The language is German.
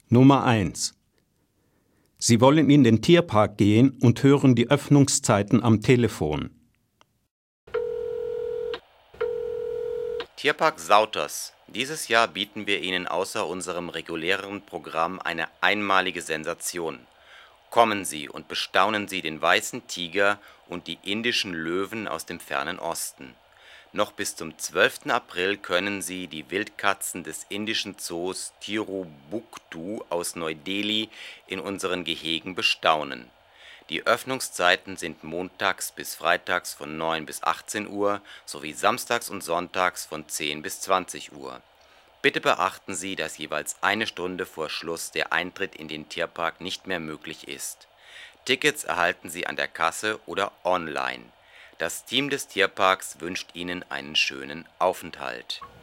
Nummer 1. Sie wollen in den Tierpark gehen und hören die Öffnungszeiten am Telefon. Tierpark Sauters. Dieses Jahr bieten wir Ihnen außer unserem regulären Programm eine einmalige Sensation. Kommen Sie und bestaunen Sie den weißen Tiger und die indischen Löwen aus dem fernen Osten. Noch bis zum 12. April können Sie die Wildkatzen des indischen Zoos Tirubuktu aus Neu-Delhi in unseren Gehegen bestaunen. Die Öffnungszeiten sind montags bis freitags von 9 bis 18 Uhr sowie samstags und sonntags von 10 bis 20 Uhr. Bitte beachten Sie, dass jeweils eine Stunde vor Schluss der Eintritt in den Tierpark nicht mehr möglich ist. Tickets erhalten Sie an der Kasse oder online. Das Team des Tierparks wünscht Ihnen einen schönen Aufenthalt.